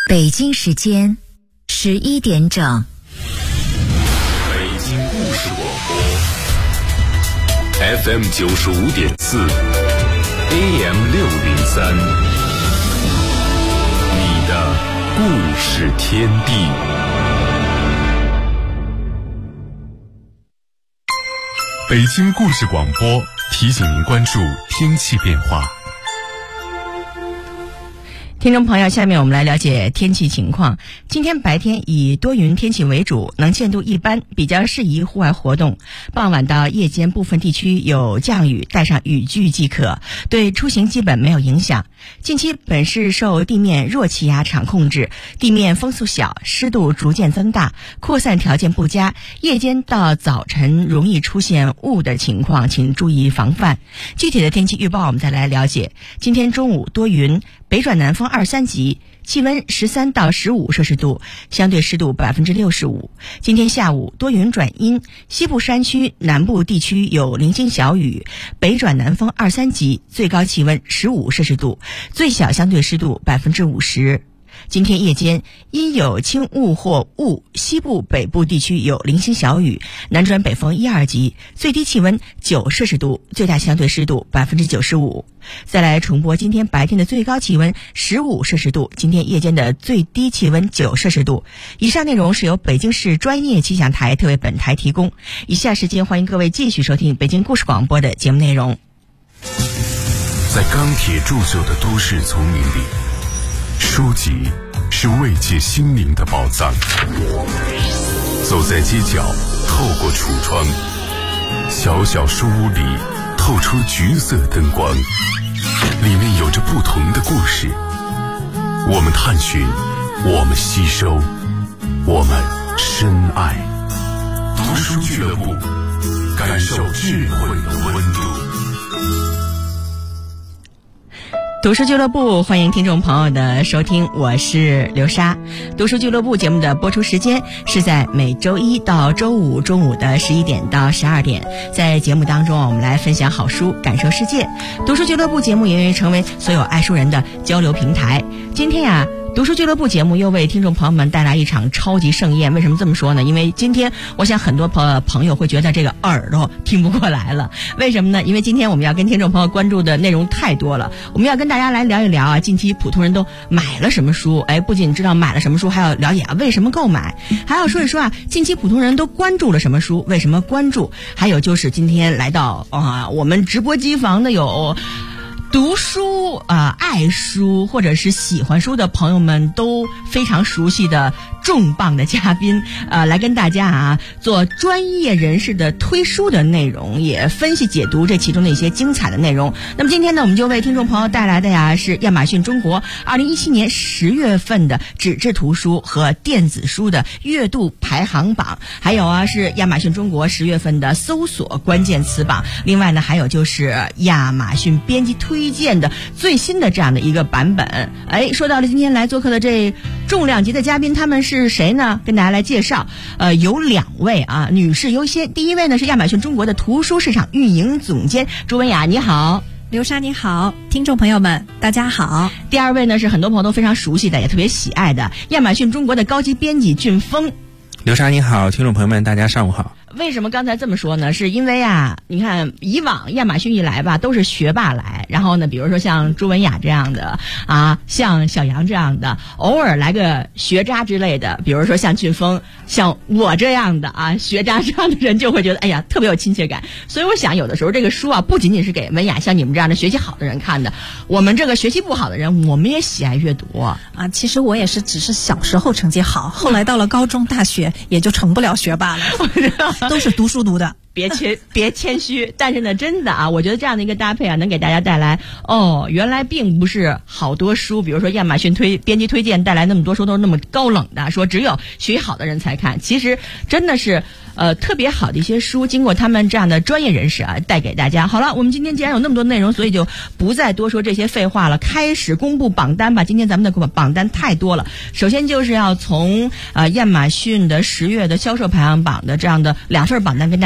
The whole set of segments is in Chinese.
北京时间11点整。 北京故事广播 FM 95.4 AM 603，你的故事天地。北京故事广播提醒您关注天气变化。 听众朋友，下面我们来了解天气情况。今天白天以多云天气为主，能见度一般，比较适宜户外活动。傍晚到夜间部分地区有降雨，带上雨具即可，对出行基本没有影响。近期本市受地面弱气压场控制，地面风速小，湿度逐渐增大，扩散条件不佳，夜间到早晨容易出现雾的情况，请注意防范。具体的天气预报我们再来了解。今天中午多云，北转南风2、3级，气温13到15摄氏度，相对湿度65%。今天下午多云转阴，西部山区、南部地区有零星小雨，北转南风2、3级，最高气温15摄氏度，最小相对湿度50%。今天夜间阴有轻雾或雾，西部北部地区有零星小雨，南转北风1、2级，最低气温9摄氏度，最大相对湿度95%。再来重播今天白天的最高气温15摄氏度，今天夜间的最低气温9摄氏度。以上内容是由北京市专业气象台特为本台提供。以下时间欢迎各位继续收听北京故事广播的节目内容。 在钢铁铸就的都市丛林里，书籍是慰藉心灵的宝藏。走在街角，透过橱窗，小小书屋里透出橘色灯光，里面有着不同的故事。我们探寻，我们吸收，我们深爱。读书俱乐部，感受智慧的温度。 读书俱乐部，欢迎听众朋友的收听，我是刘莎。读书俱乐部节目的播出时间是在每周一到周五中午的11点到12点，在节目当中我们来分享好书，感受世界。读书俱乐部节目也愿意成为所有爱书人的交流平台。今天读书俱乐部节目又为听众朋友们带来一场超级盛宴。为什么这么说呢？因为今天我想很多朋友会觉得这个耳朵听不过来了。为什么呢？因为今天我们要跟听众朋友关注的内容太多了。我们要跟大家来聊一聊近期普通人都买了什么书。不仅知道买了什么书，还要了解为什么购买，还要说一说近期普通人都关注了什么书，为什么关注。还有就是今天来到我们直播机房的有读书爱书或者是喜欢书的朋友们都非常熟悉的重磅的嘉宾，来跟大家做专业人士的推书的内容，也分析解读这其中的一些精彩的内容。那么今天呢，我们就为听众朋友带来的是亚马逊中国2017年10月份的纸质图书和电子书的阅读排行榜，还有是亚马逊中国10月份的搜索关键词榜。另外呢，还有就是亚马逊编辑推荐的最新的这样的一个版本。说到了今天来做客的这重量级的嘉宾，他们是谁呢？跟大家来介绍。有2位女士优先。第一位呢是亚马逊中国的图书市场运营总监朱文雅，你好。 刘莎你好，听众朋友们大家好。 第二位呢是很多朋友都非常熟悉的，也特别喜爱的亚马逊中国的高级编辑俊峰。 刘莎你好，听众朋友们大家上午好。 为什么刚才这么说呢？是因为你看以往亚马逊一来吧，都是学霸来，然后呢，比如说像朱文雅这样的像小杨这样的，偶尔来个学渣之类的，比如说像俊峰，像我这样的学渣这样的人，就会觉得特别有亲切感。所以我想有的时候这个书不仅仅是给文雅像你们这样的学习好的人看的，我们这个学习不好的人，我们也喜爱阅读其实我也是只是小时候成绩好，后来到了高中大学也就成不了学霸了都是读书读的。 别谦虚，但是呢，真的我觉得这样的一个搭配能给大家带来原来并不是好多书，比如说亚马逊编辑推荐带来那么多书都是那么高冷的，说只有学习好的人才看。其实真的是特别好的一些书，经过他们这样的专业人士带给大家。好了，我们今天既然有那么多内容，所以就不再多说这些废话了，开始公布榜单吧。今天咱们的榜单太多了，首先就是要从亚马逊的10月的销售排行榜的这样的2份榜单跟大家介绍。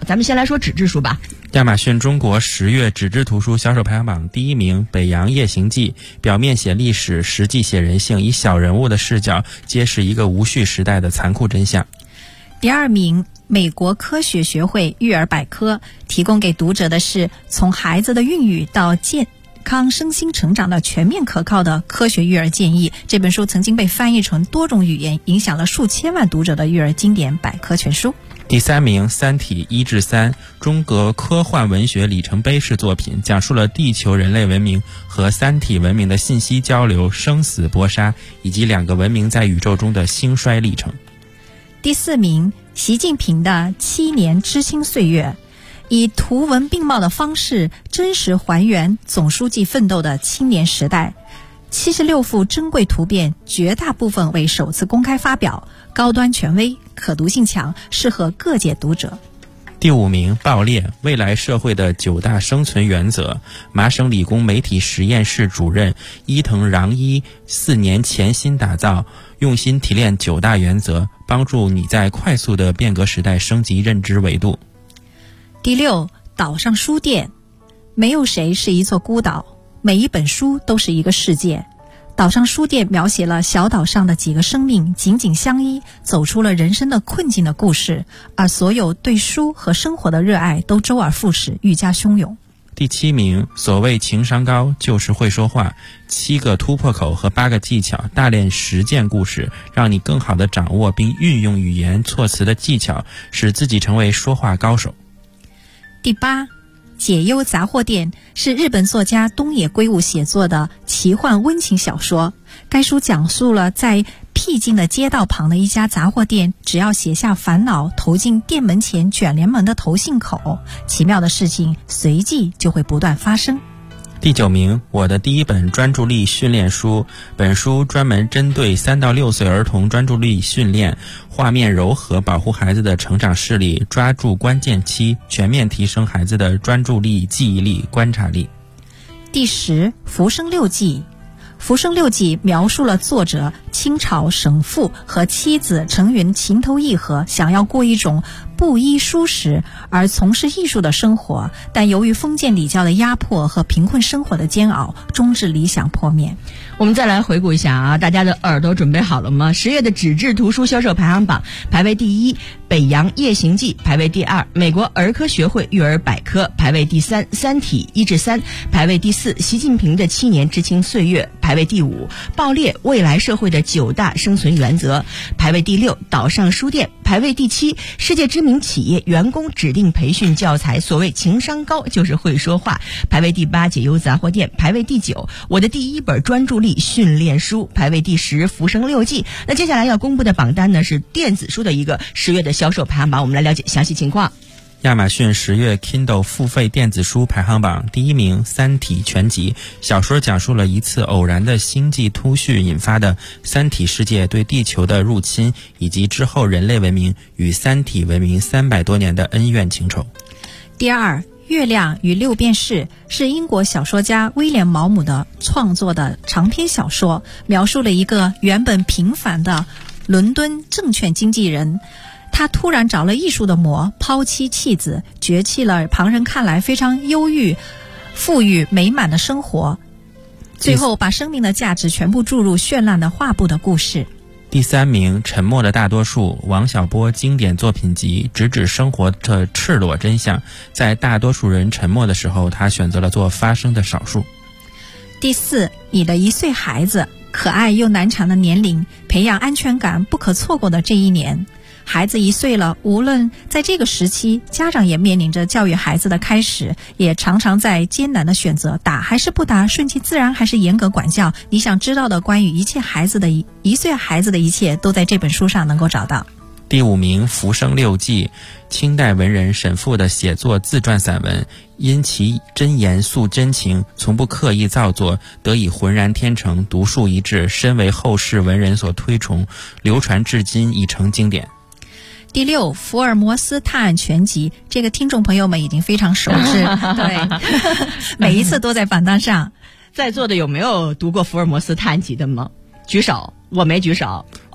咱们先来说纸质书吧。 亚马逊中国10月纸质图书销售排行榜第1名《北洋夜行记》，表面写历史，实际写人性，以小人物的视角揭示一个无序时代的残酷真相。 第2名，美国科学学会育儿百科，提供给读者的是从孩子的孕育到健康身心成长的全面可靠的科学育儿建议。这本书曾经被翻译成多种语言，影响了数千万读者的育儿经典百科全书。 第3名《三体1至3》，中国科幻文学里程碑式作品，讲述了地球人类文明和三体文明的信息交流、生死搏杀，以及2个文明在宇宙中的兴衰历程。 第4名，习近平的7年知青岁月，以图文并茂的方式真实还原总书记奋斗的青年时代。76幅珍贵图片，绝大部分为首次公开发表，高端权威，可读性强，适合各界读者。 第5名，爆裂，未来社会的9大生存原则，麻省理工媒体实验室主任伊藤穰一4年潜心打造，用心提炼9大原则，帮助你在快速的变革时代升级认知维度。 第6，岛上书店，没有谁是一座孤岛，每一本书都是一个世界。岛上书店描写了小岛上的几个生命紧紧相依，走出了人生的困境的故事，而所有对书和生活的热爱都周而复始，愈加汹涌。 第7名，所谓情商高就是会说话，7个突破口和8个技巧，大练实践故事，让你更好地掌握并运用语言措辞的技巧，使自己成为说话高手。 第8，解忧杂货店，是日本作家东野圭吾写作的奇幻温情小说。该书讲述了在僻静的街道旁的一家杂货店，只要写下烦恼，投进店门前卷帘门的投信口，奇妙的事情随即就会不断发生。 第9名，我的第一本专注力训练书，本书专门针对3到6岁儿童专注力训练，画面柔和，保护孩子的成长视力，抓住关键期，全面提升孩子的专注力、记忆力、观察力。 第10，浮生六记。浮生六记描述了作者清朝神父和妻子陈云情投意合，想要过一种不衣舒适而从事艺术的生活，但由于封建礼教的压迫和贫困生活的煎熬，终至理想破灭。 我们再来回顾一下啊，大家的耳朵准备好了吗？10月的纸质图书销售排行榜，排位第1，《北洋夜行记》，排位第2，美国儿科学会育儿百科，排位第3，《三体1至3》，排位第4，习近平的7年知青岁月，排位第5，爆裂，未来社会的9大生存原则，排位第6，岛上书店，排位第7，世界知名企业员工指定培训教材，所谓情商高就是会说话，排位第8，解忧杂货店，排位第9，我的第一本专注力训练书，排位第10，浮生六记。那接下来要公布的榜单呢，是电子书的一个10月的销售排行榜，我们来了解详细情况。 亚马逊10月 Kindle 付费电子书排行榜第1名，《三体全集》小说讲述了一次偶然的星际突袭引发的三体世界对地球的入侵，以及之后人类文明与三体文明300多年的恩怨情仇。 第2，月亮与六便士是英国小说家威廉·毛姆的创作的长篇小说，描述了一个原本平凡的伦敦证券经纪人，他突然着了艺术的魔，抛妻弃子，绝弃了旁人看来非常忧郁、富裕、美满的生活，最后把生命的价值全部注入绚烂的画布的故事。 第3名，《沉默的大多数》王小波经典作品集，直指生活的赤裸真相。在大多数人沉默的时候，他选择了做发声的少数。 第4，你的1岁孩子，可爱又难缠的年龄，培养安全感不可错过的这一年。孩子1岁了，无论在这个时期，家长也面临着教育孩子的开始，也常常在艰难的选择，打还是不打，顺其自然还是严格管教。你想知道的关于一切孩子的1岁孩子的一切，都在这本书上能够找到。 第5名，《浮生六记》清代文人沈复的写作自传散文，因其真严肃真情，从不刻意造作，得以浑然天成，独树一帜，深为后世文人所推崇，流传至今，已成经典。 第6，《福尔摩斯探案全集》，这个听众朋友们已经非常熟知，对，每一次都在榜单上。 在座的有没有读过福尔摩斯探案集的吗？举手，我没举手。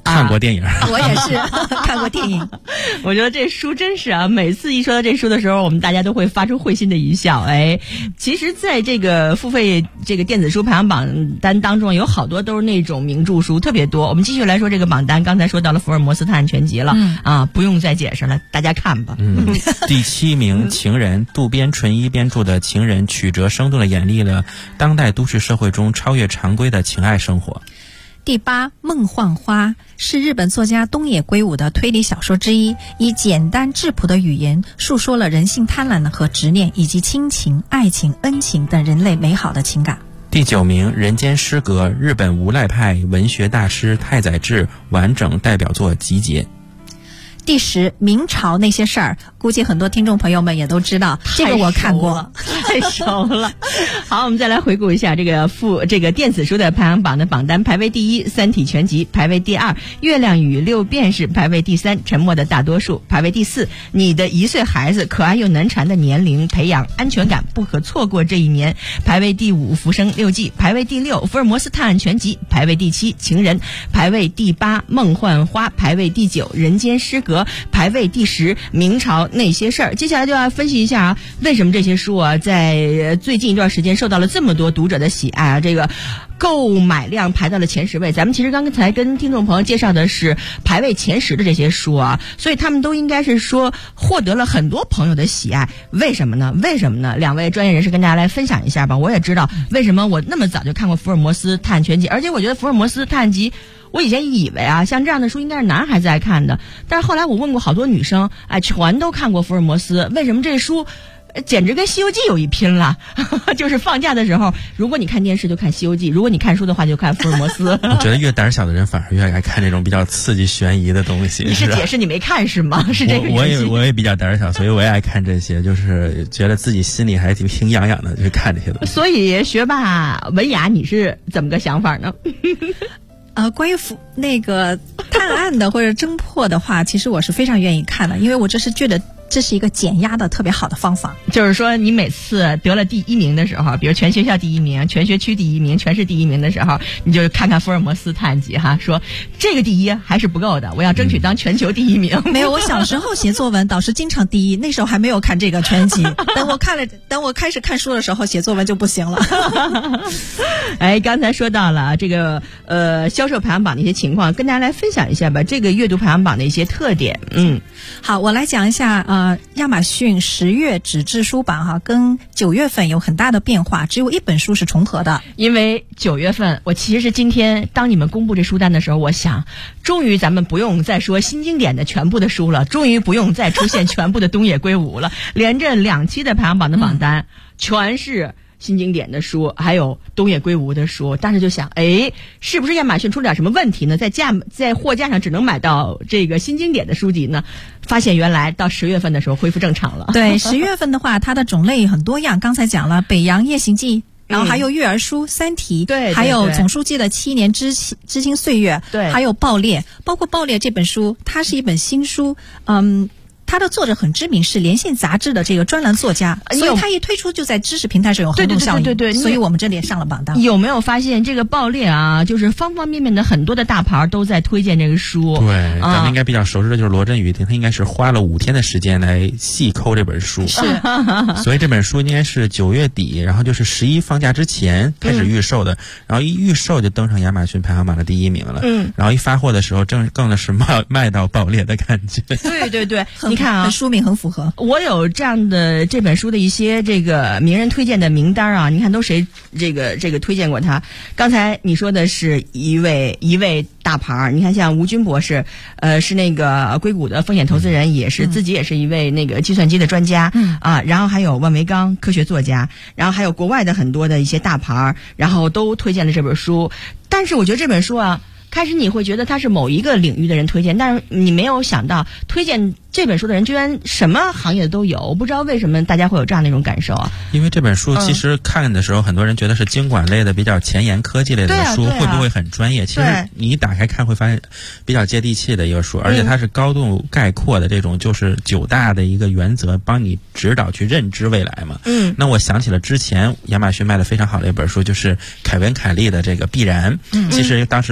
看过电影。 我也是看过电影。 我觉得这书真是啊，每次一说到这书的时候，我们大家都会发出会心的一笑。哎，其实在这个付费这个电子书排行榜单当中，有好多都是那种名著书，特别多。我们继续来说这个榜单，刚才说到了福尔摩斯探案全集了，不用再解释了，大家看吧。 第7名《情人》，渡边淳一编著的《情人》，曲折生动地演绎了当代都市社会中超越常规的情爱生活。 第8，《梦幻花》是日本作家东野圭吾的推理小说之一，以简单质朴的语言述说了人性贪婪和执念，以及亲情、爱情、恩情等人类美好的情感。 第9名《人间失格》，日本无赖派文学大师太宰治完整代表作集结。 第10，明朝那些事儿，估计很多听众朋友们也都知道，这个我看过， 太熟了。好，我们再来回顾一下这个电子书的排行榜的榜单，排位第1《三体全集》，排位第2《月亮与六便士》，排位第3《沉默的大多数》，排位第4《你的1岁孩子可爱又难缠的年龄，培养安全感不可错过这一年》，排位第5《浮生六记》，排位第6《福尔摩斯探案全集》，排位第7《情人》，排位第8《梦幻花》，排位第9《人间失格》，排位第10明朝那些事儿。接下来就要分析一下啊，为什么这些书啊在最近一段时间受到了这么多读者的喜爱啊，这个购买量排到了前10位。咱们其实刚才跟听众朋友介绍的是排位前10的这些书啊，所以他们都应该是说获得了很多朋友的喜爱。为什么呢？两位专业人士跟大家来分享一下吧。我也知道为什么我那么早就看过福尔摩斯探案全集，而且我觉得福尔摩斯探案集我以前以为啊，像这样的书应该是男孩子爱看的，但是后来我问过好多女生，哎，全都看过福尔摩斯。为什么这书简直跟《西游记》有一拼了？就是放假的时候，如果你看电视就看《西游记》，如果你看书的话就看福尔摩斯。 我觉得越胆小的人反而越爱看这种比较刺激悬疑的东西。 你是解释你没看是吗？是这个我也比较胆小，所以我也爱看这些，就是觉得自己心里还挺痒痒的，去看这些东西。 所以学霸文雅，你是怎么个想法呢？ 关于那个探案的或者侦破的话，其实我是非常愿意看的，因为我这是觉得这是一个减压的特别好的方法。 就是说你每次得了第1名的时候，比如全学校第1名、全学区第1名、全市第1名的时候，你就看看福尔摩斯探案集哈，说这个第1还是不够的，我要争取当全球第1名。 没有，我小时候写作文导师经常第1，那时候还没有看这个全集。等我开始看书的时候，写作文就不行了。 哎，刚才说到了这个销售排行榜的一些情况，跟大家来分享一下吧，这个阅读排行榜的一些特点。 好，我来讲一下亚马逊10月纸质书榜跟9月份有很大的变化，只有1本书是重合的。 因为9月份，我其实今天当你们公布这书单的时候，我想终于咱们不用再说新经典的全部的书了，终于不用再出现全部的东野圭吾了，连着2期的排行榜的榜单全是新经典的书，还有东野圭吾的书。当时就想，哎，是不是亚马逊出了点什么问题呢？在货架上只能买到这个新经典的书籍呢？发现原来到10月份的时候恢复正常了。 对，10月份的话，它的种类很多样。刚才讲了《北洋夜行记》，然后还有育儿书《三体》， 对， 还有总书记的7年知青岁月， 对， 还有《爆裂》，包括《爆裂》这本书，它是一本新书，它的作者很知名，是《连线》杂志的这个专栏作家，所以它一推出就在知识平台上有轰动效应， 对， 所以我们这里也上了榜单。 有没有发现这个爆裂啊？就是方方面面的很多的大牌都在推荐这个书。 对，咱们应该比较熟知的就是罗振宇，他应该是花了5天的时间来细抠这本书， 是， 所以这本书应该是9月底，然后就是11放假之前开始预售的，然后一预售就登上亚马逊排行榜的第1名了。然后一发货的时候，更是卖到爆裂的感觉。 对，你看啊， 书名很符合。 我有这样的这本书的一些这个名人推荐的名单啊，你看都谁这个推荐过他？刚才你说的是一位大牌，你看像吴军博士，是那个硅谷的风险投资人，也是自己也是一位那个计算机的专家啊，然后还有万维钢科学作家，然后还有国外的很多的一些大牌，然后都推荐了这本书。但是我觉得这本书啊，开始你会觉得它是某一个领域的人推荐，但是你没有想到推荐这本书的人居然什么行业的都有。我不知道为什么大家会有这样的一种感受啊。 因为这本书其实看的时候，很多人觉得是经管类的比较前沿科技类的书，会不会很专业？其实你一打开看会发现比较接地气的一个书，而且它是高度概括的这种，就是9大的一个原则，帮你指导去认知未来嘛。那我想起了之前亚马逊卖的非常好的一本书，就是凯文凯利的这个《必然》。其实当时总结了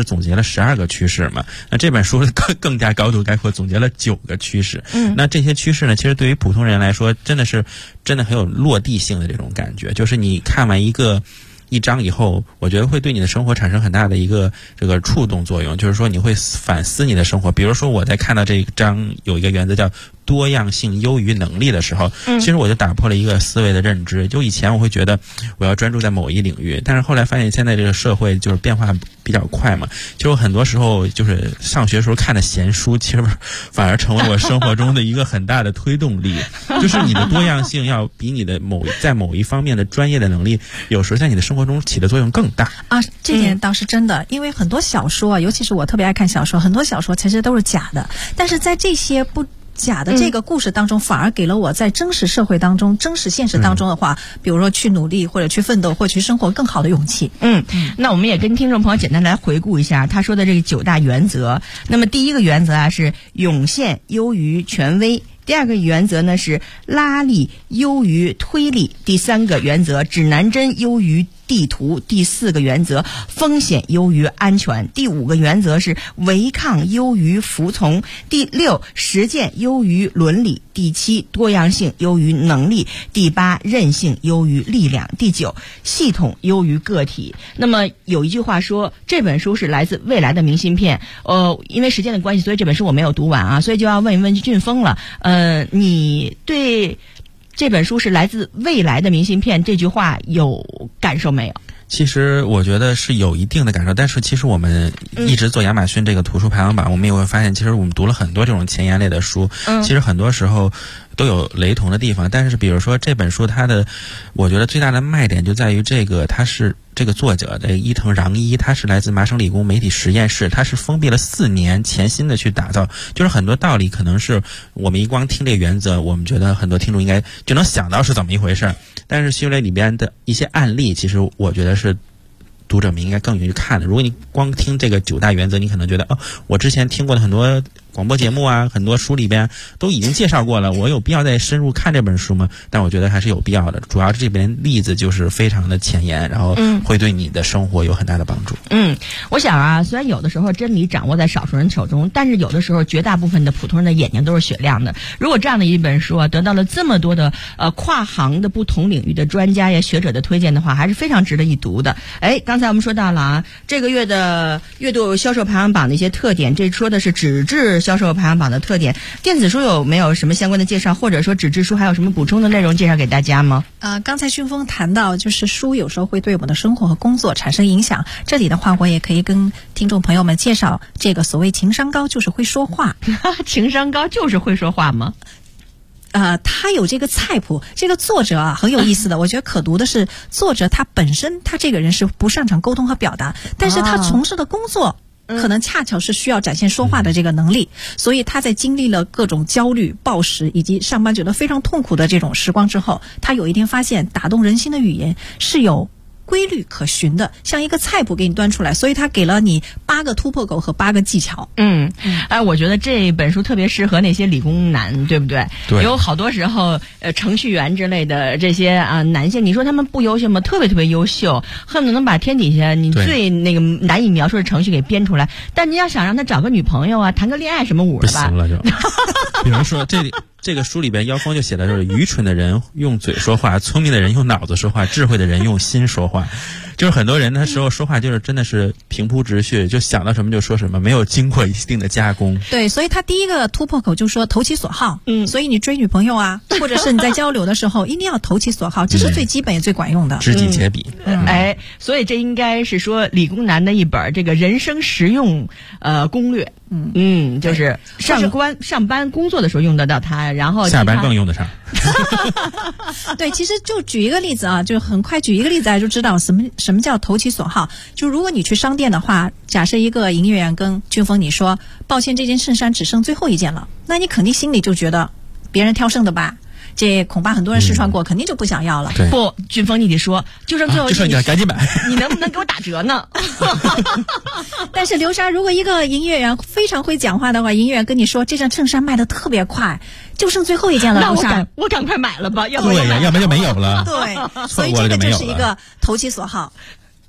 12个趋势嘛。那这本书更加高度概括，总结了9个趋势。那这些趋势呢，其实对于普通人来说，真的很有落地性的这种感觉。就是你看完一章以后，我觉得会对你的生活产生很大的一个这个触动作用，就是说你会反思你的生活。比如说我在看到这一章有一个原则叫多样性优于能力的时候，其实我就打破了一个思维的认知。就以前我会觉得我要专注在某一领域，但是后来发现现在这个社会就是变化比较快嘛，就很多时候就是上学时候看的闲书，其实反而成为我生活中的一个很大的推动力。就是你的多样性要比你的在某一方面的专业的能力，有时候在你的生活中起的作用更大啊。这点倒是真的，因为很多小说啊，尤其是我特别爱看小说，很多小说其实都是假的，但是在这些不假的这个故事当中，反而给了我在真实社会当中、真实现实当中的话，比如说去努力或者去奋斗或者去生活更好的勇气。 那我们也跟听众朋友简单来回顾一下他说的这个9大原则。那么第一个原则啊是涌现优于权威。第2个原则呢是拉力优于推力。第3个原则指南针优于地图。第4个原则风险优于安全。第5个原则是违抗优于服从。第6实践优于伦理。第7多样性优于能力。第8韧性优于力量。第9系统优于个体。那么有一句话说这本书是来自未来的明信片。因为时间的关系，所以这本书我没有读完啊，所以就要问一问俊峰了。你对这本书是来自未来的明信片这句话有感受没有？ 其实我觉得是有一定的感受，但是其实我们一直做亚马逊这个图书排行榜，我们也会发现，其实我们读了很多这种前沿类的书，其实很多时候都有雷同的地方。但是比如说这本书，我觉得最大的卖点就在于它是这个作者的伊藤穰一，他是来自麻省理工媒体实验室，他是封闭了4年，潜心的去打造。就是很多道理可能是我们一光听这个原则，我们觉得很多听众应该就能想到是怎么一回事，但是修炼里边的一些案例，其实我觉得是读者们应该更愿意看的。如果你光听这个9大原则，你可能觉得我之前听过的很多广播节目啊，很多书里边都已经介绍过了，我有必要再深入看这本书吗？但我觉得还是有必要的，主要是这边例子就是非常的前沿，然后会对你的生活有很大的帮助。 我想啊，虽然有的时候真理掌握在少数人手中，但是有的时候绝大部分的普通人的眼睛都是雪亮的。如果这样的一本书啊得到了这么多的跨行的不同领域的专家呀学者的推荐的话，还是非常值得一读的。刚才我们说到了啊，这个月的月度销售排行榜的一些特点，这说的是纸质销售排行榜的特点。电子书有没有什么相关的介绍，或者说纸质书还有什么补充的内容介绍给大家吗？ 刚才俊峰谈到就是书有时候会对我们的生活和工作产生影响，这里的话我也可以跟听众朋友们介绍这个所谓情商高就是会说话。 情商高就是会说话吗？ 他有这个菜谱，这个作者啊很有意思的，我觉得可读的是作者他本身他这个人是不擅长沟通和表达，但是他从事的工作可能恰巧是需要展现说话的这个能力，所以他在经历了各种焦虑、暴食以及上班觉得非常痛苦的这种时光之后，他有一天发现打动人心的语言是有规律可循的，像一个菜谱给你端出来，所以他给了你8个突破口和8个技巧。 我觉得这本书特别适合那些理工男，对不对？ 对， 有好多时候程序员之类的这些男性，你说他们不优秀吗？特别特别优秀，恨不得能把天底下你最那个难以描述的程序给编出来。但你要想让他找个女朋友啊，谈个恋爱什么舞的吧， 不行了就。比如说这个书里边，妖风就写的就是愚蠢的人用嘴说话，聪明的人用脑子说话，智慧的人用心说话。就是很多人那时候说话就是真的是平铺直叙，就想到什么就说什么，没有经过一定的加工。 对，所以他第一个突破口就说投其所好。所以你追女朋友啊，或者是你在交流的时候一定要投其所好，这是最基本也最管用的。 知己知彼。 所以这应该是说理工男的一本这个人生实用攻略。就是上班工作的时候用得到它，然后下班更用得上。 对，其实就举一个例子啊，就很快举一个例子大家就知道什么叫投其所好。就如果你去商店的话，假设一个营业员跟俊峰你说抱歉这件衬衫只剩最后一件了，那你肯定心里就觉得别人挑剩的吧，这恐怕很多人试穿过，肯定就不想要了。 不，俊峰你得说就剩最后一件， 就剩赶紧买， 你能不能给我打折呢？ 但是刘莎，如果一个营业员非常会讲话的话，营业员跟你说这件衬衫卖的特别快，就剩最后一件了， 那我赶快买了吧，要不然就没有了。 对，所以这个就是一个投其所好。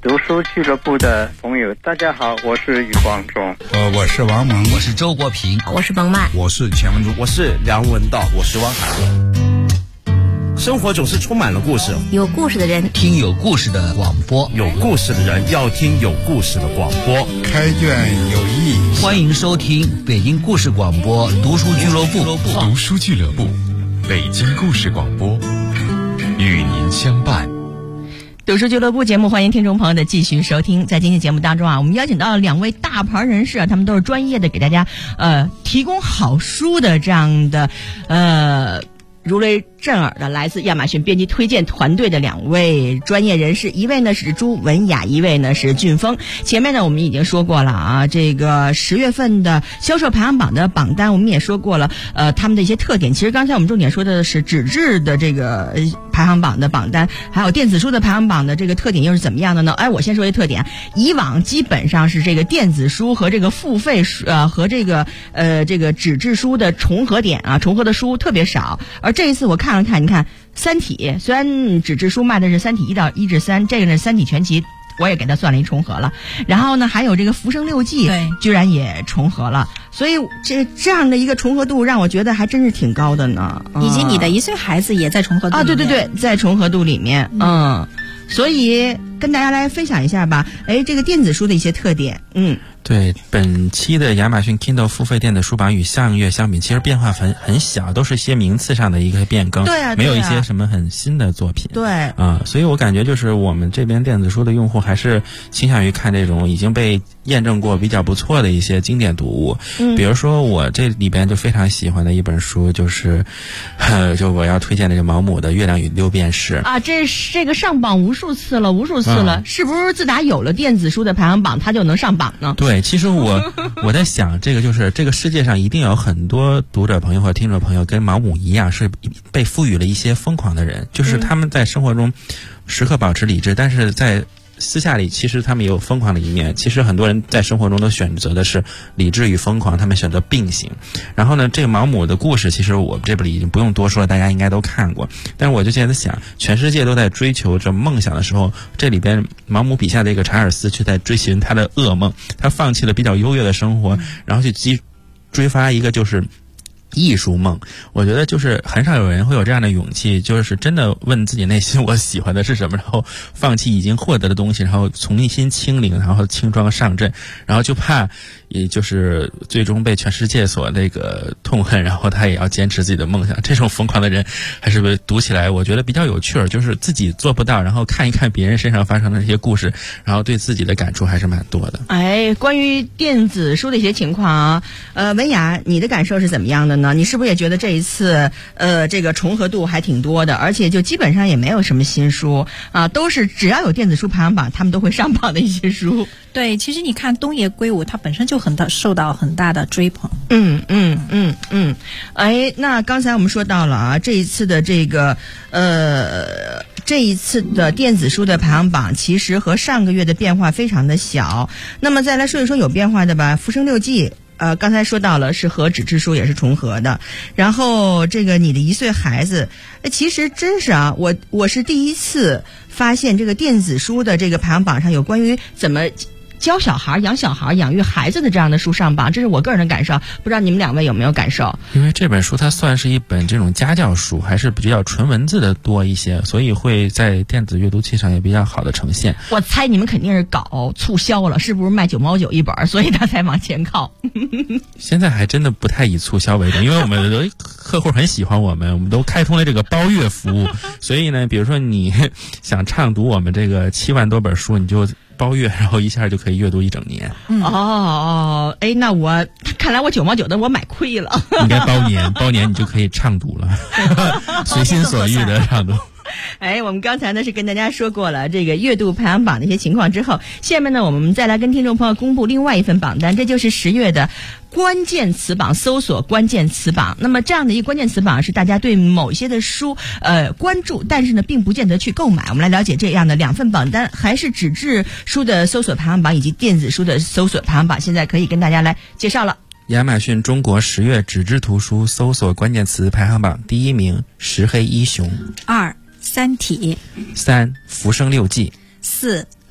读书俱乐部的朋友，大家好，我是余光中。 我是王蒙， 我是周国平， 我是冯曼， 我是钱文珠， 我是梁文道，我是汪涵。生活总是充满了故事， 有故事的人听有故事的广播， 有故事的人要听有故事的广播。 开卷有益， 欢迎收听北京故事广播读书俱乐部。 读书俱乐部，北京故事广播，与您相伴。 读书俱乐部节目，欢迎听众朋友的继续收听。在今天节目当中啊，我们邀请到了2位大牌人士啊，他们都是专业的，给大家提供好书的这样的如雷震耳的，来自亚马逊编辑推荐团队的2位专业人士，一位呢是朱文雅，一位呢是俊峰。前面呢我们已经说过了啊，这个10月份的销售排行榜的榜单我们也说过了，他们的一些特点。其实刚才我们重点说的是纸质的这个排行榜的榜单，还有电子书的排行榜的这个特点又是怎么样的呢？我先说一特点，以往基本上是这个电子书和这个付费书和这个纸质书的重合点啊，重合的书特别少。而这一次我看了看，你看《三体》，虽然纸质书卖的是《三体》1到1至3，这个呢《三体全集》我也给它算了一重合了，然后呢还有这个《浮生六记》居然也重合了，所以这样的一个重合度让我觉得还真是挺高的呢。 以及你的1岁孩子也在重合度里面。 对，在重合度里面，所以跟大家来分享一下吧。这个电子书的一些特点， 对，本期的亚马逊 Kindle 付费电子书榜与上月相比，其实变化很小，都是一些名次上的一个变更，没有一些什么很新的作品。 对所以我感觉就是我们这边电子书的用户还是倾向于看这种已经被验证过比较不错的一些经典读物。比如说我这里边就非常喜欢的一本书，就是就我要推荐的这毛姆的《月亮与六便士》 啊，这个上榜无数次了，是不是自打有了电子书的排行榜，它就能上榜呢？ 对，其实我在想，这个就是这个世界上一定有很多读者朋友或者听众朋友跟毛姆一样，是被赋予了一些疯狂的人，就是他们在生活中时刻保持理智，但是在私下里其实他们也有疯狂的一面。其实很多人在生活中都选择的是理智与疯狂，他们选择并行。然后呢，这个毛姆的故事其实我这部里已经不用多说了，大家应该都看过。但是我就现在想，全世界都在追求着梦想的时候，这里边毛姆笔下的一个查尔斯却在追寻他的噩梦，他放弃了比较优越的生活，然后去追发一个就是艺术梦。我觉得就是很少有人会有这样的勇气，就是真的问自己内心我喜欢的是什么，然后放弃已经获得的东西，然后重新清零，然后轻装上阵，然后就怕也就是最终被全世界所那个痛恨，然后他也要坚持自己的梦想。这种疯狂的人还是读起来我觉得比较有趣儿，就是自己做不到，然后看一看别人身上发生的这些故事，然后对自己的感触还是蛮多的。 关于电子书的一些情况啊，文雅你的感受是怎么样的呢？你是不是也觉得这一次这个重合度还挺多的，而且就基本上也没有什么新书啊，都是只要有电子书排行榜他们都会上榜的一些书。 对，其实你看东野圭吾他本身就受到很大的追捧。 那刚才我们说到了啊，这一次的电子书的排行榜其实和上个月的变化非常的小。那么再来说一说有变化的吧，《浮生六记》刚才说到了是和纸质书也是重合的，然后这个你的1岁孩子，其实真是啊，我是第一次发现这个电子书的这个排行榜上有关于怎么教小孩、养小孩、养育孩子的这样的书上榜，这是我个人的感受，不知道你们2位有没有感受？ 因为这本书它算是一本这种家教书，还是比较纯文字的多一些，所以会在电子阅读器上也比较好的呈现。 我猜你们肯定是搞促销了，是不是卖9毛9一本，所以他才往前靠？ 现在还真的不太以促销为主，因为我们的客户很喜欢我们都开通了这个包月服务，所以呢，比如说你想畅读我们这个7万多本书，你就包月，然后一下就可以阅读1整年。 那我看来我9毛9的我买亏了。 应该包年你就可以畅读了，随心所欲的畅读。 我们刚才呢是跟大家说过了这个阅读排行榜的一些情况之后，下面呢我们再来跟听众朋友公布另外一份榜单，这就是10月的关键词榜，搜索关键词榜。那么这样的一个关键词榜是大家对某一些的书关注，但是呢并不见得去购买。我们来了解这样的2份榜单，还是纸质书的搜索排行榜以及电子书的搜索排行榜，现在可以跟大家来介绍了。 亚马逊中国10月纸质图书搜索关键词排行榜第1名石黑一雄， 2三体， 3浮生六记， 4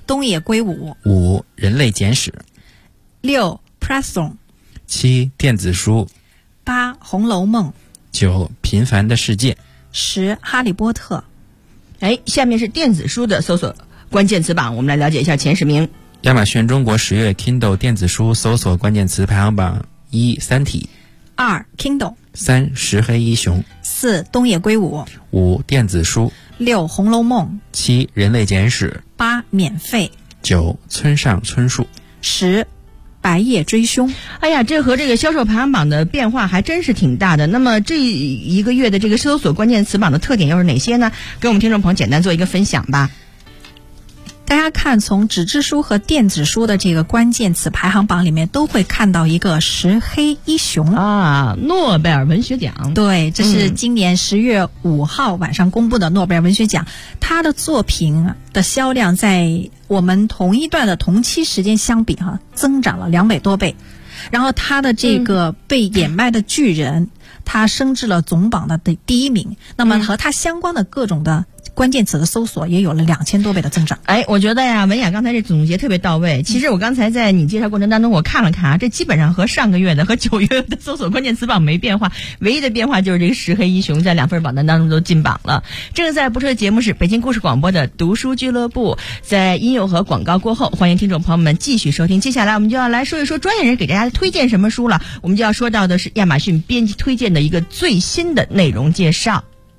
东野圭吾。 5. 人类简史。 6. Preston。 7. 电子书。 8. 红楼梦。 9. 平凡的世界。 10. 哈利波特。 下面是电子书的搜索关键词榜，我们来了解一下前10名。 亚马逊中国10月 Kindle 电子书搜索关键词排行榜：1. 三体。 2. Kindle。 3. 石黑一雄。 4. 东野圭吾。 5. 电子书。 6. 红楼梦。 7. 人类简史。 8. 免费。 9. 村上春树。 10. 白夜追凶。 这和这个销售排行榜的变化还真是挺大的。那么这一个月的这个搜索关键词榜的特点又是哪些呢？跟我们听众朋友简单做一个分享吧。 大家看，从纸质书和电子书的这个关键词排行榜里面，都会看到一个石黑一雄诺贝尔文学奖。 对，这是今年10月5号晚上公布的诺贝尔文学奖。他的作品的销量在我们同一段的同期时间相比增长了200多倍。然后他的这个被掩埋的巨人，他升至了总榜的第1名。那么和他相关的各种的关键词的搜索也有了2000多倍的增长。 我觉得呀，文雅刚才这总结特别到位。其实我刚才在你介绍过程当中，我看了看这基本上和上个月的和9月的搜索关键词榜没变化，唯一的变化就是这个石黑一雄在2份榜单当中都进榜了。正在播出的节目是北京故事广播的读书俱乐部，在音乐和广告过后，欢迎听众朋友们继续收听。接下来我们就要来说一说专业人给大家推荐什么书了。我们就要说到的是亚马逊编辑推荐的一个最新的内容介绍。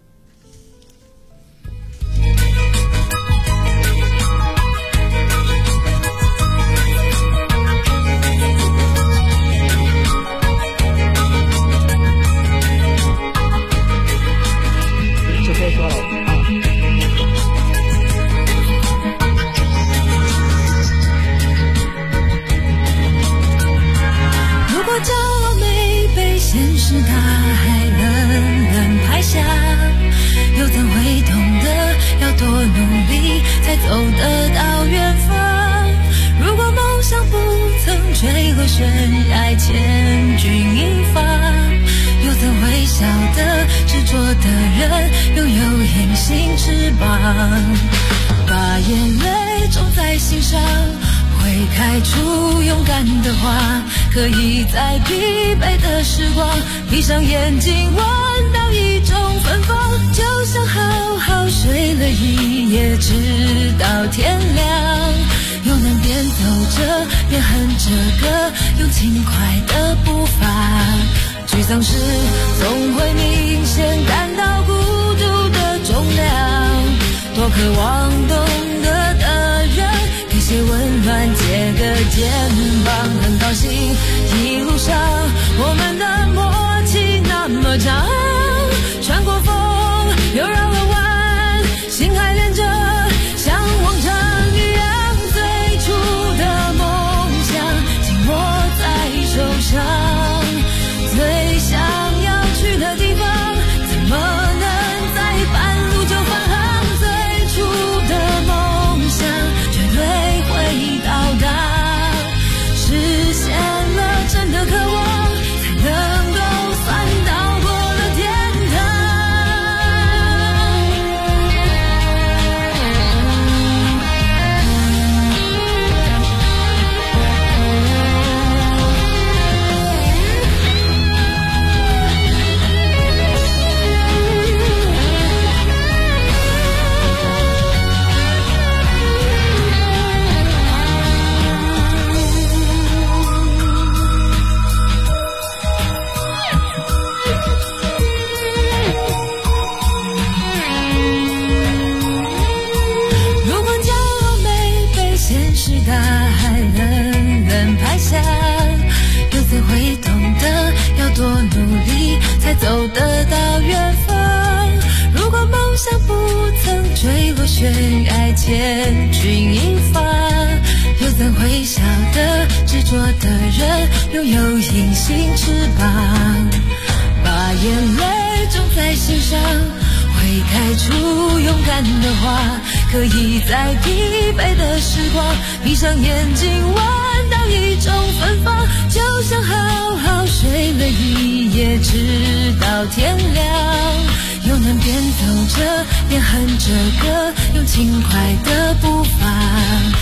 悬崖千钧一发，又曾微笑的执着的人，拥有隐形翅膀，把眼泪种在心上，会开出勇敢的花，可以在疲惫的时光，闭上眼睛闻到一种芬芳，就像好好睡了一夜，直到天亮，又能边走着边哼着歌，用轻快的步伐，沮丧时总会明显感到孤独的重量，多渴望懂得的人给些温暖，借个肩膀，很高兴一路上我们的默契那么长，穿过风又绕了弯，心还连着像往常一样，最初的梦想紧握在手上，最想要去的地方怎么能在半路就返航，最初的梦想绝对会到达，实现了真的渴望，才能够算到过了天堂。如果骄傲没被现实大海冷冷拍下，又怎会懂得要多努力才走得到远方？如果梦想不曾坠落悬崖千钧一发，又怎会晓得执着的人拥有隐形翅膀，把眼泪种在心上，会开出勇敢的花，可以在疲惫的时光，闭上眼睛闻到一种芬芳，就像好好睡了一夜，直到天亮，又能边走着边哼着歌，用轻快的步伐，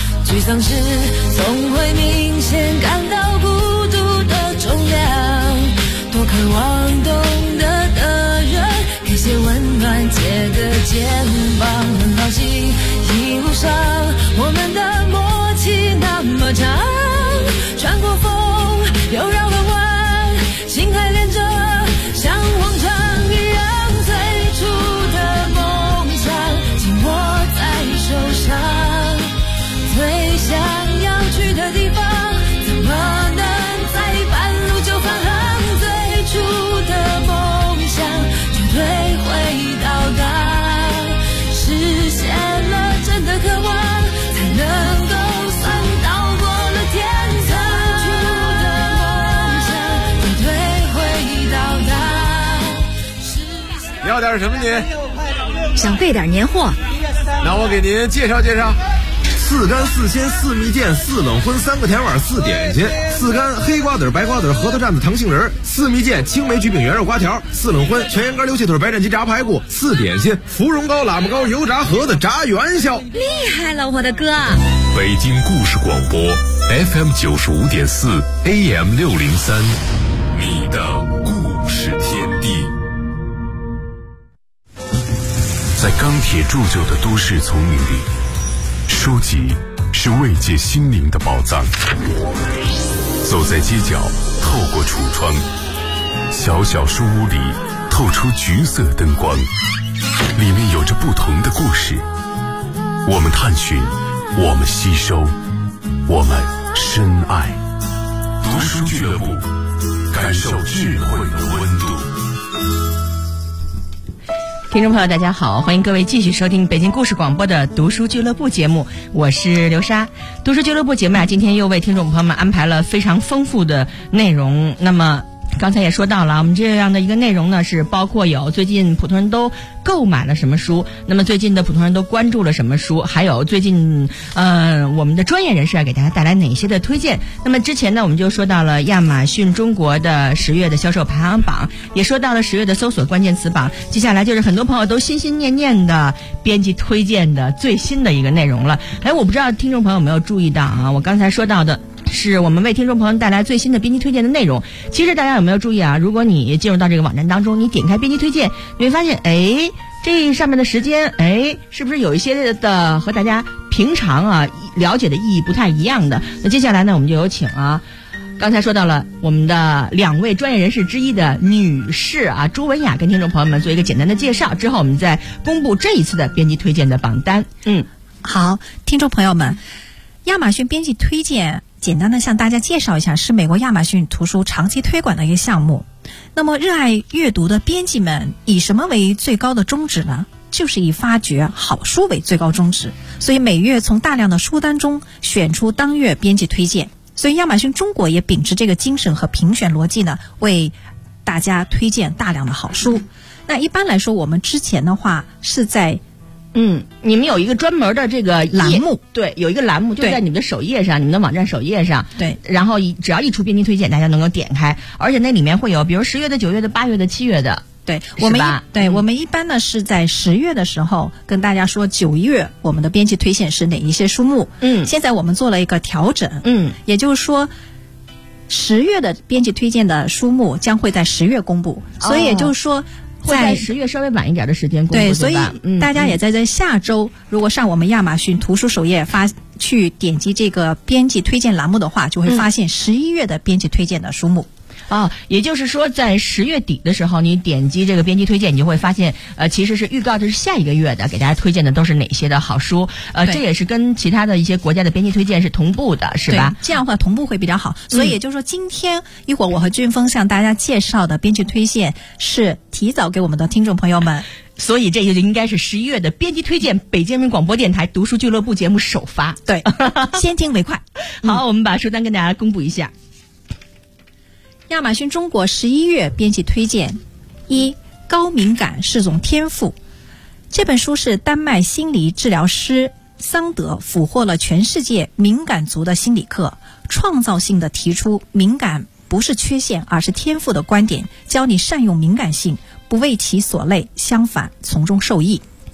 丧时总会明显感到孤独的重量，多渴望懂得的人给些温暖，借个肩膀。很高兴一路上我们的默契那么长，穿过风又绕了弯，心还连着像往常一样，最初的梦想紧握在手上，最想要去的地方怎么能在半路就返航，最初的梦想绝对会到达，实现了真的渴望才能够算到过了天堂，最初的梦想绝对会到达。 你要点什么您？ 想备点年货。 那我给您介绍介绍。4干4鲜4蜜饯4冷荤3个甜碗4点心，4干黑瓜子白瓜子核桃蘸子糖杏仁，4蜜饯青梅橘饼圆肉瓜条，4冷荤全羊肝溜气腿白斩鸡炸排骨，4点心芙蓉糕喇嘛糕油炸盒子炸元宵。 厉害了，我的哥！ 北京故事广播 FM 95.4 AM 603，你的故事天地。在钢铁铸就的都市丛林里，书籍是慰藉心灵的宝藏。走在街角，透过橱窗，小小书屋里透出橘色灯光，里面有着不同的故事。我们探寻，我们吸收，我们深爱。读书俱乐部，感受智慧的温度。 听众朋友大家好，欢迎各位继续收听北京故事广播的读书俱乐部节目，我是刘莎。读书俱乐部节目今天又为听众朋友们安排了非常丰富的内容。那么刚才也说到了，我们这样的一个内容呢，是包括有最近普通人都购买了什么书，那么最近的普通人都关注了什么书，还有最近我们的专业人士给大家带来哪些的推荐。那么之前呢，我们就说到了亚马逊中国的10月的销售排行榜，也说到了10月的搜索关键词榜。接下来就是很多朋友都心心念念的编辑推荐的最新的一个内容了。我不知道听众朋友有没有注意到啊，我刚才说到的是我们为听众朋友带来最新的编辑推荐的内容。其实大家有没有注意啊，如果你进入到这个网站当中，你点开编辑推荐，你会发现这上面的时间是不是有一些的和大家平常了解的意义不太一样的。那接下来呢，我们就有请刚才说到了我们的2位专业人士之一的女士朱文雅跟听众朋友们做一个简单的介绍，之后我们再公布这一次的编辑推荐的榜单。 好，听众朋友们，亚马逊编辑推荐简单的向大家介绍一下，是美国亚马逊图书长期推广的一个项目。那么热爱阅读的编辑们以什么为最高的宗旨呢？就是以发掘好书为最高宗旨，所以每月从大量的书单中选出当月编辑推荐。所以亚马逊中国也秉持这个精神和评选逻辑呢，为大家推荐大量的好书。那一般来说，我们之前的话是在你们有一个专门的这个栏目， 对，有一个栏目就在你们的首页上，你们的网站首页上， 对， 然后只要一出编辑推荐，大家能够点开，而且那里面会有比如10月的、9月的、8月的、7月的。 对，我们一般呢是在10月的时候跟大家说9月我们的编辑推荐是哪一些书目。现在我们做了一个调整，也就是说10月的编辑推荐的书目将会在10月公布，所以也就是说在10月稍微晚一点的时间公布， 对，所以大家也在下周如果上我们亚马逊图书首页去点击这个编辑推荐栏目的话，就会发现11月的编辑推荐的书目。 也就是说在10月底的时候，你点击这个编辑推荐，你就会发现其实是预告的是下一个月的给大家推荐的都是哪些的好书。这也是跟其他的一些国家的编辑推荐是同步的，是吧？ 这样的话同步会比较好。所以也就是说今天一会儿我和俊峰向大家介绍的编辑推荐是提早给我们的听众朋友们， 所以这就应该是11月的编辑推荐北京人民广播电台读书俱乐部节目首发。 对，先听为快。 好，我们把书单跟大家公布一下。 亚马逊中国11月编辑推荐：1. 高敏感是种天赋。这本书是丹麦心理治疗师桑德俘获了全世界敏感族的心理课，创造性的提出敏感不是缺陷而是天赋的观点，教你善用敏感性，不为其所累，相反从中受益。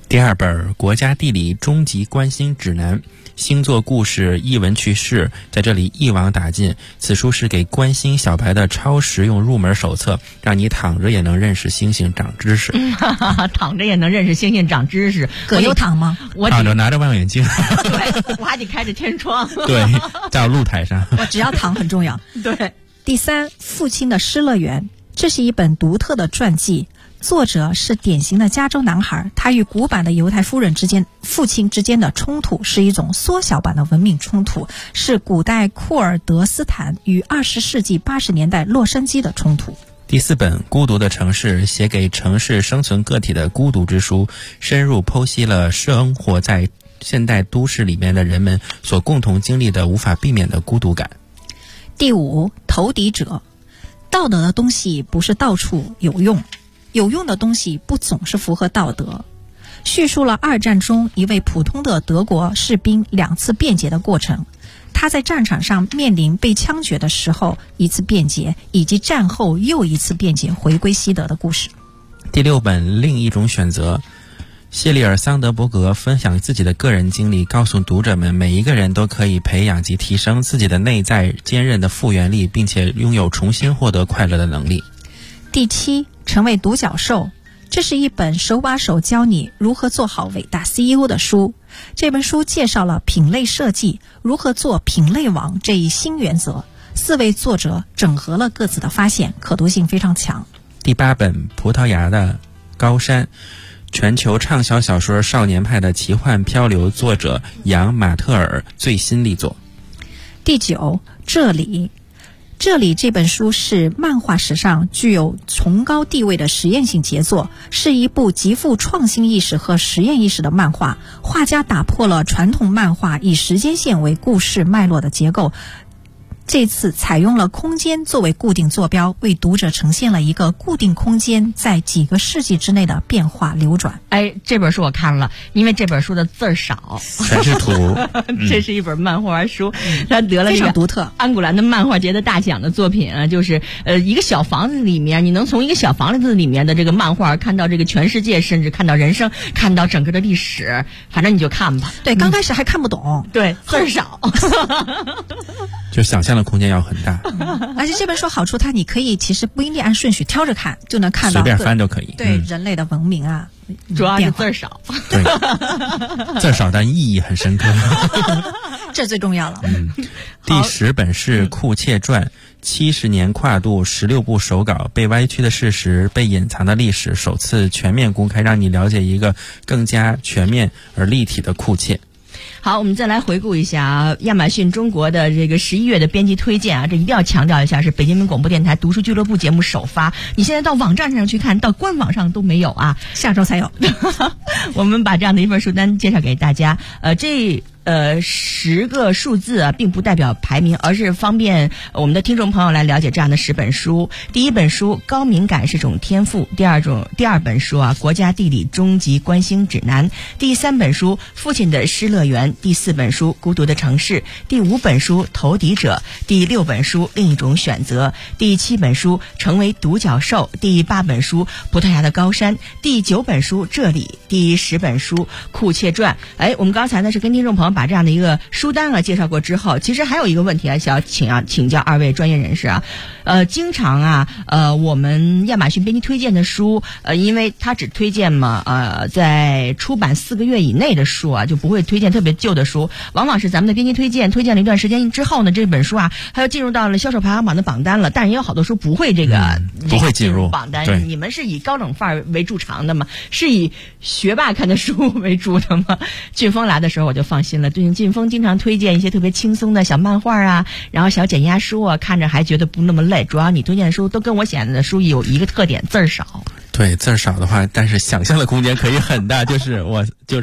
第2本《国家地理终极观星指南》，星座故事一文趣事，在这里一网打尽。此书是给观星小白的超实用入门手册，让你躺着也能认识星星长知识。 躺着也能认识星星长知识。 葛优躺吗？ 我躺着拿着望远镜。 对，我还得开着天窗。 对，在露台上。 我只要躺很重要。 对。 第3，父亲的失乐园，这是一本独特的传记。作者是典型的加州男孩，他与古板的犹太夫人父亲之间的冲突是一种缩小版的文明冲突，是古代库尔德斯坦与20世纪80年代洛杉矶的冲突。 第4本《孤独的城市》，写给城市生存个体的孤独之书，深入剖析了生活在现代都市里面的人们所共同经历的无法避免的孤独感。 第5，投敌者，道德的东西不是到处有用，有用的东西不总是符合道德。叙述了2战中一位普通的德国士兵2次辩解的过程，他在战场上面临被枪决的时候1次辩解，以及战后又1次辩解回归西德的故事。 第6本《另一种选择》，谢利尔·桑德伯格分享自己的个人经历，告诉读者们每一个人都可以培养及提升自己的内在坚韧的复原力，并且拥有重新获得快乐的能力。 第7，成为独角兽，这是一本手把手教你如何做好伟大 CEO 的书。这本书介绍了品类设计，如何做品类王这一新原则。4位作者整合了各自的发现，可读性非常强。 第8本《葡萄牙的高山》，全球畅销小说《少年派的奇幻漂流》作者杨马特尔最新力作。 第9，这里这本书是漫画史上具有崇高地位的实验性杰作，是一部极富创新意识和实验意识的漫画。画家打破了传统漫画以时间线为故事脉络的结构，这次采用了空间作为固定坐标，为读者呈现了一个固定空间在几个世纪之内的变化流转。 这本书我看了，因为这本书的字儿少， 全是图。 这是一本漫画书，它得了非常独特安古兰的漫画节的大奖的作品啊，就是一个小房子里面，你能从一个小房子里面的这个漫画看到这个全世界，甚至看到人生，看到整个的历史，反正你就看吧。 对，刚开始还看不懂， 对，字儿少， 就想象的空间要很大。 而且这本书好处，你可以其实不一定按顺序挑着看，就能看到随便翻都可以。 对，人类的文明啊， 主要是字儿少。 对，字儿少但意义很深刻。 这最重要了。 第10本是《库切传》，70年跨度，16部手稿，被歪曲的事实，被隐藏的历史，首次全面公开，让你了解一个更加全面而立体的库切。 好，我们再来回顾一下亚马逊中国的这个11月的编辑推荐啊，这一定要强调一下，是北京广播电台读书俱乐部节目首发。你现在到网站上去看，到官网上都没有啊， 下周才有。 我们把这样的一份书单介绍给大家。10个数字啊，并不代表排名，而是方便我们的听众朋友来了解这样的10本书。第1本书《高敏感是种天赋》，第二本书啊《国家地理终极观星指南》，第3本书《父亲的失乐园》，第4本书《孤独的城市》，第5本书《投敌者》，第6本书《另一种选择》，第7本书《成为独角兽》，第8本书《葡萄牙的高山》，第9本书《这里》，第10本书《库切传》。我们刚才呢是跟听众朋友把这样的一个书单介绍过之后，其实还有一个问题想请教2位专业人士啊。经常我们亚马逊编辑推荐的书，因为它只推荐在出版4个月以内的书啊，就不会推荐特别旧的书。往往是咱们的编辑推荐了一段时间之后呢，这本书它又进入到了销售排行榜的榜单了。但是也有好多书不会不会进入榜单。你们是以高冷范儿为驻场的吗？是以学霸看的书为主的吗？飓风来的时候我就放心了，最近飓风经常推荐一些特别轻松的小漫画啊，然后小减压书啊，看着还觉得不那么累。主要你推荐的书都跟我选的书有一个特点，字儿少。 对，字儿少的话，但是想象的空间可以很大，就是